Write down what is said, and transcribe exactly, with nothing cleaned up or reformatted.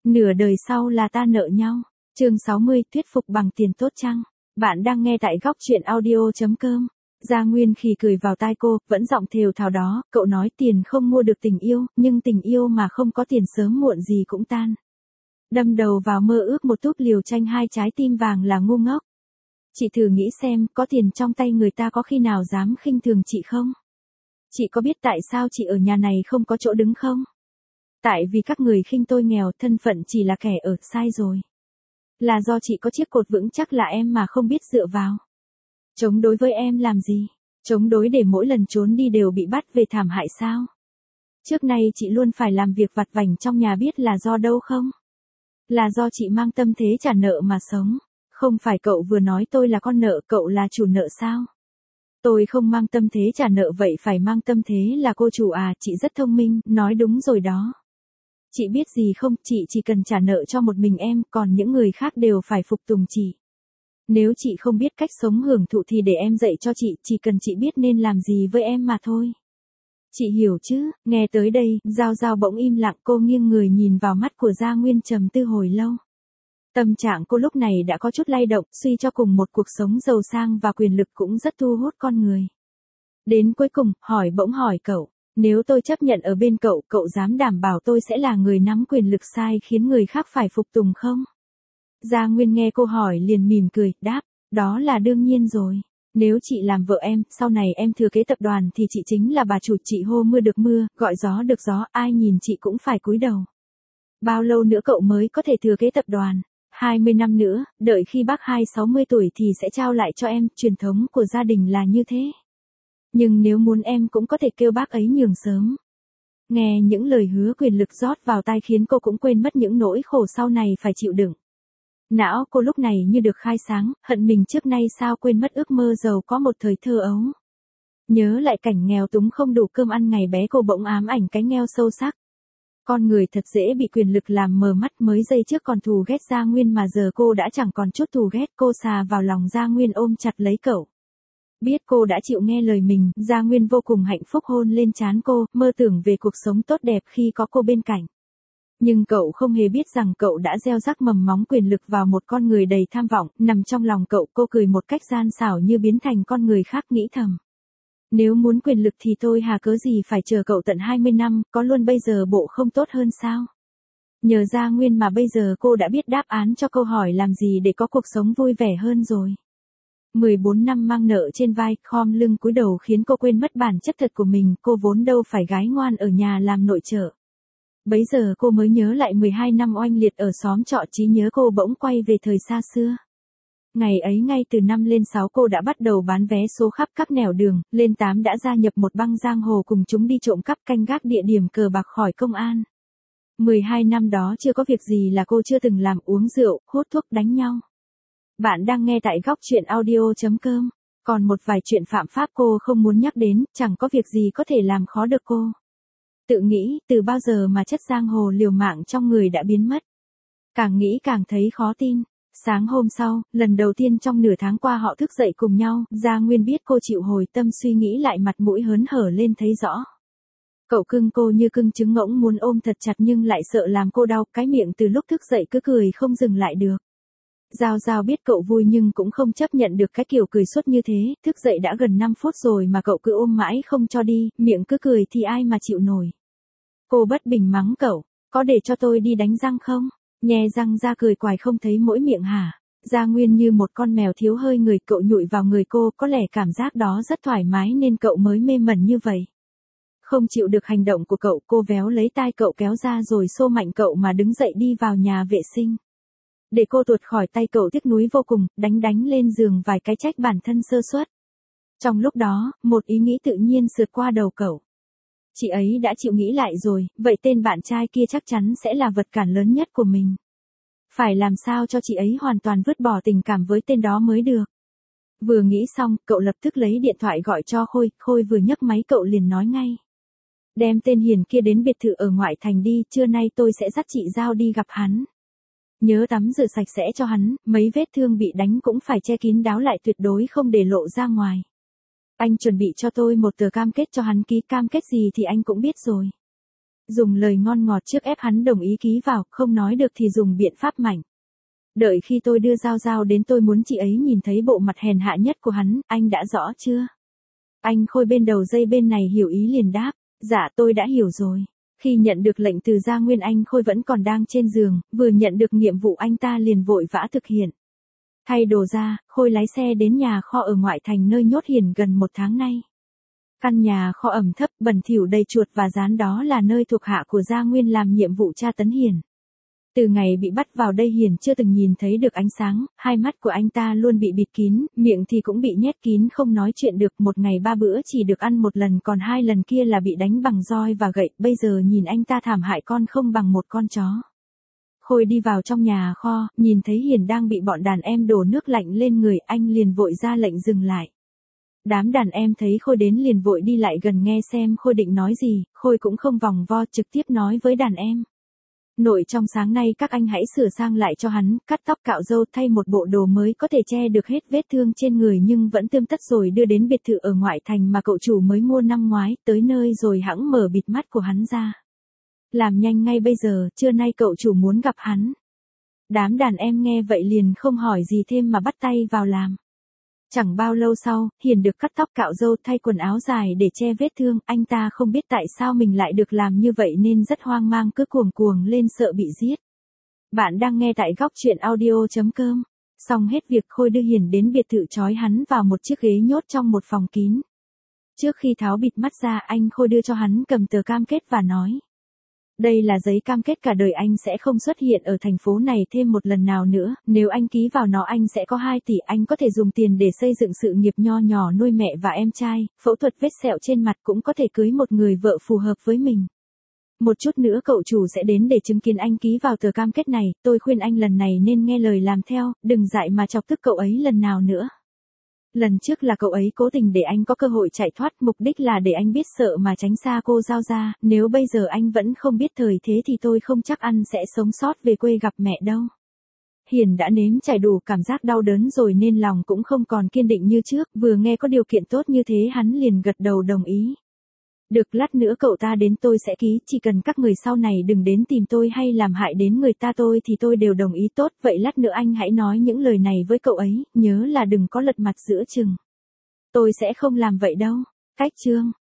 Nửa đời sau là ta nợ nhau. Chương sáu mươi, thuyết phục bằng tiền tốt chăng? Bạn đang nghe tại góc truyện audio chấm com. Gia Nguyên khì cười vào tai cô, vẫn giọng thều thào đó, cậu nói tiền không mua được tình yêu, nhưng tình yêu mà không có tiền sớm muộn gì cũng tan. Đâm đầu vào mơ ước một túp liều tranh hai trái tim vàng là ngu ngốc. Chị thử nghĩ xem, có tiền trong tay người ta có khi nào dám khinh thường chị không? Chị có biết tại sao chị ở nhà này không có chỗ đứng không? Tại vì các người khinh tôi nghèo, thân phận chỉ là kẻ ở, sai rồi. Là do chị có chiếc cột vững chắc là em mà không biết dựa vào. Chống đối với em làm gì? Chống đối để mỗi lần trốn đi đều bị bắt về thảm hại sao? Trước nay chị luôn phải làm việc vặt vảnh trong nhà, biết là do đâu không? Là do chị mang tâm thế trả nợ mà sống. Không phải cậu vừa nói tôi là con nợ, cậu là chủ nợ sao? Tôi không mang tâm thế trả nợ, vậy phải mang tâm thế là cô chủ à? Chị rất thông minh, nói đúng rồi đó. Chị biết gì không, chị chỉ cần trả nợ cho một mình em, còn những người khác đều phải phục tùng chị. Nếu chị không biết cách sống hưởng thụ thì để em dạy cho chị, chỉ cần chị biết nên làm gì với em mà thôi. Chị hiểu chứ? Nghe tới đây, Giao Giao bỗng im lặng, cô nghiêng người nhìn vào mắt của Gia Nguyên trầm tư hồi lâu. Tâm trạng cô lúc này đã có chút lay động, suy cho cùng một cuộc sống giàu sang và quyền lực cũng rất thu hút con người. Đến cuối cùng, hỏi bỗng hỏi cậu, nếu tôi chấp nhận ở bên cậu, cậu dám đảm bảo tôi sẽ là người nắm quyền lực sai khiến người khác phải phục tùng không? Gia Nguyên nghe cô hỏi liền mỉm cười, đáp, đó là đương nhiên rồi. Nếu chị làm vợ em, sau này em thừa kế tập đoàn thì chị chính là bà chủ, chị hô mưa được mưa, gọi gió được gió, ai nhìn chị cũng phải cúi đầu. Bao lâu nữa cậu mới có thể thừa kế tập đoàn? hai mươi năm nữa, đợi khi bác hai sáu mươi tuổi thì sẽ trao lại cho em, truyền thống của gia đình là như thế. Nhưng nếu muốn em cũng có thể kêu bác ấy nhường sớm. Nghe những lời hứa quyền lực rót vào tai khiến cô cũng quên mất những nỗi khổ sau này phải chịu đựng. Não cô lúc này như được khai sáng, hận mình trước nay sao quên mất ước mơ giàu có một thời thơ ấu. Nhớ lại cảnh nghèo túng không đủ cơm ăn ngày bé, cô bỗng ám ảnh cái nghèo sâu sắc. Con người thật dễ bị quyền lực làm mờ mắt, mới giây trước còn thù ghét Gia Nguyên mà giờ cô đã chẳng còn chút thù ghét, cô xà vào lòng Gia Nguyên ôm chặt lấy cậu. Biết cô đã chịu nghe lời mình, Gia Nguyên vô cùng hạnh phúc hôn lên trán cô, mơ tưởng về cuộc sống tốt đẹp khi có cô bên cạnh. Nhưng cậu không hề biết rằng cậu đã gieo rắc mầm móng quyền lực vào một con người đầy tham vọng, nằm trong lòng cậu. Cô cười một cách gian xảo như biến thành con người khác, nghĩ thầm. Nếu muốn quyền lực thì tôi hà cớ gì phải chờ cậu tận hai mươi năm, có luôn bây giờ bộ không tốt hơn sao? Nhờ Gia Nguyên mà bây giờ cô đã biết đáp án cho câu hỏi làm gì để có cuộc sống vui vẻ hơn rồi. mười bốn năm mang nợ trên vai, khom lưng cúi đầu khiến cô quên mất bản chất thật của mình, cô vốn đâu phải gái ngoan ở nhà làm nội trợ. Bấy giờ cô mới nhớ lại mười hai năm oanh liệt ở xóm trọ, trí nhớ cô bỗng quay về thời xa xưa. Ngày ấy ngay từ năm lên sáu cô đã bắt đầu bán vé số khắp các nẻo đường, lên tám đã gia nhập một băng giang hồ cùng chúng đi trộm cắp canh gác địa điểm cờ bạc khỏi công an. mười hai năm đó chưa có việc gì là cô chưa từng làm, uống rượu, hút thuốc, đánh nhau. Bạn đang nghe tại góc truyện audio chấm com. Còn một vài chuyện phạm pháp cô không muốn nhắc đến, chẳng có việc gì có thể làm khó được cô. Tự nghĩ, từ bao giờ mà chất giang hồ liều mạng trong người đã biến mất. Càng nghĩ càng thấy khó tin. Sáng hôm sau, lần đầu tiên trong nửa tháng qua họ thức dậy cùng nhau, Gia Nguyên biết cô chịu hồi tâm suy nghĩ lại, mặt mũi hớn hở lên thấy rõ. Cậu cưng cô như cưng trứng ngỗng, muốn ôm thật chặt nhưng lại sợ làm cô đau, cái miệng từ lúc thức dậy cứ cười không dừng lại được. Giao Giao biết cậu vui nhưng cũng không chấp nhận được cái kiểu cười suốt như thế, thức dậy đã gần năm phút rồi mà cậu cứ ôm mãi không cho đi, miệng cứ cười thì ai mà chịu nổi. Cô bất bình mắng cậu, có để cho tôi đi đánh răng không? Nhe răng ra cười quài không thấy mỗi miệng hả? Gia Nguyên như một con mèo thiếu hơi người, cậu nhụi vào người cô, có lẽ cảm giác đó rất thoải mái nên cậu mới mê mẩn như vậy. Không chịu được hành động của cậu, cô véo lấy tai cậu kéo ra rồi xô mạnh cậu mà đứng dậy đi vào nhà vệ sinh. Để cô tuột khỏi tay cậu tiếc nuối vô cùng, đánh đánh lên giường vài cái trách bản thân sơ suất. Trong lúc đó, một ý nghĩ tự nhiên sượt qua đầu cậu. Chị ấy đã chịu nghĩ lại rồi, vậy tên bạn trai kia chắc chắn sẽ là vật cản lớn nhất của mình. Phải làm sao cho chị ấy hoàn toàn vứt bỏ tình cảm với tên đó mới được. Vừa nghĩ xong, cậu lập tức lấy điện thoại gọi cho Khôi, Khôi vừa nhấc máy cậu liền nói ngay. Đem tên Hiền kia đến biệt thự ở ngoại thành đi, trưa nay tôi sẽ dắt chị Giao đi gặp hắn. Nhớ tắm rửa sạch sẽ cho hắn, mấy vết thương bị đánh cũng phải che kín đáo lại, tuyệt đối không để lộ ra ngoài. Anh chuẩn bị cho tôi một tờ cam kết cho hắn ký, cam kết gì thì anh cũng biết rồi. Dùng lời ngon ngọt trước ép hắn đồng ý ký vào, không nói được thì dùng biện pháp mạnh. Đợi khi tôi đưa Giao Giao đến tôi muốn chị ấy nhìn thấy bộ mặt hèn hạ nhất của hắn, anh đã rõ chưa? Anh Khôi bên đầu dây bên này hiểu ý liền đáp, dạ tôi đã hiểu rồi. Khi nhận được lệnh từ Gia Nguyên anh Khôi vẫn còn đang trên giường, vừa nhận được nhiệm vụ anh ta liền vội vã thực hiện. Thay đồ ra, Khôi lái xe đến nhà kho ở ngoại thành nơi nhốt Hiền gần một tháng nay. Căn nhà kho ẩm thấp, bẩn thỉu đầy chuột và rán đó là nơi thuộc hạ của Gia Nguyên làm nhiệm vụ tra tấn Hiền. Từ ngày bị bắt vào đây Hiền chưa từng nhìn thấy được ánh sáng, hai mắt của anh ta luôn bị bịt kín, miệng thì cũng bị nhét kín không nói chuyện được, một ngày ba bữa chỉ được ăn một lần còn hai lần kia là bị đánh bằng roi và gậy, bây giờ nhìn anh ta thảm hại con không bằng một con chó. Khôi đi vào trong nhà kho, nhìn thấy Hiền đang bị bọn đàn em đổ nước lạnh lên người, anh liền vội ra lệnh dừng lại. Đám đàn em thấy Khôi đến liền vội đi lại gần nghe xem Khôi định nói gì, Khôi cũng không vòng vo trực tiếp nói với đàn em. Nội trong sáng nay các anh hãy sửa sang lại cho hắn, cắt tóc cạo râu thay một bộ đồ mới có thể che được hết vết thương trên người nhưng vẫn tươm tất rồi đưa đến biệt thự ở ngoại thành mà cậu chủ mới mua năm ngoái, tới nơi rồi hẵng mở bịt mắt của hắn ra. Làm nhanh ngay bây giờ, trưa nay cậu chủ muốn gặp hắn. Đám đàn em nghe vậy liền không hỏi gì thêm mà bắt tay vào làm. Chẳng bao lâu sau, Hiền được cắt tóc cạo râu thay quần áo dài để che vết thương, anh ta không biết tại sao mình lại được làm như vậy nên rất hoang mang cứ cuồng cuồng lên sợ bị giết. Bạn đang nghe tại góc truyện audio chấm com. Xong hết việc Khôi đưa Hiền đến biệt thự trói hắn vào một chiếc ghế nhốt trong một phòng kín. Trước khi tháo bịt mắt ra anh Khôi đưa cho hắn cầm tờ cam kết và nói. Đây là giấy cam kết cả đời anh sẽ không xuất hiện ở thành phố này thêm một lần nào nữa, nếu anh ký vào nó anh sẽ có hai tỷ, anh có thể dùng tiền để xây dựng sự nghiệp nho nhỏ nuôi mẹ và em trai, phẫu thuật vết sẹo trên mặt cũng có thể cưới một người vợ phù hợp với mình. Một chút nữa cậu chủ sẽ đến để chứng kiến anh ký vào tờ cam kết này, tôi khuyên anh lần này nên nghe lời làm theo, đừng dại mà chọc tức cậu ấy lần nào nữa. Lần trước là cậu ấy cố tình để anh có cơ hội chạy thoát, mục đích là để anh biết sợ mà tránh xa cô Giao ra, nếu bây giờ anh vẫn không biết thời thế thì tôi không chắc anh sẽ sống sót về quê gặp mẹ đâu. Hiền đã nếm trải đủ cảm giác đau đớn rồi nên lòng cũng không còn kiên định như trước, vừa nghe có điều kiện tốt như thế hắn liền gật đầu đồng ý. Được, lát nữa cậu ta đến tôi sẽ ký, chỉ cần các người sau này đừng đến tìm tôi hay làm hại đến người ta tôi thì tôi đều đồng ý. Tốt, vậy lát nữa anh hãy nói những lời này với cậu ấy, nhớ là đừng có lật mặt giữa chừng. Tôi sẽ không làm vậy đâu. Cách chương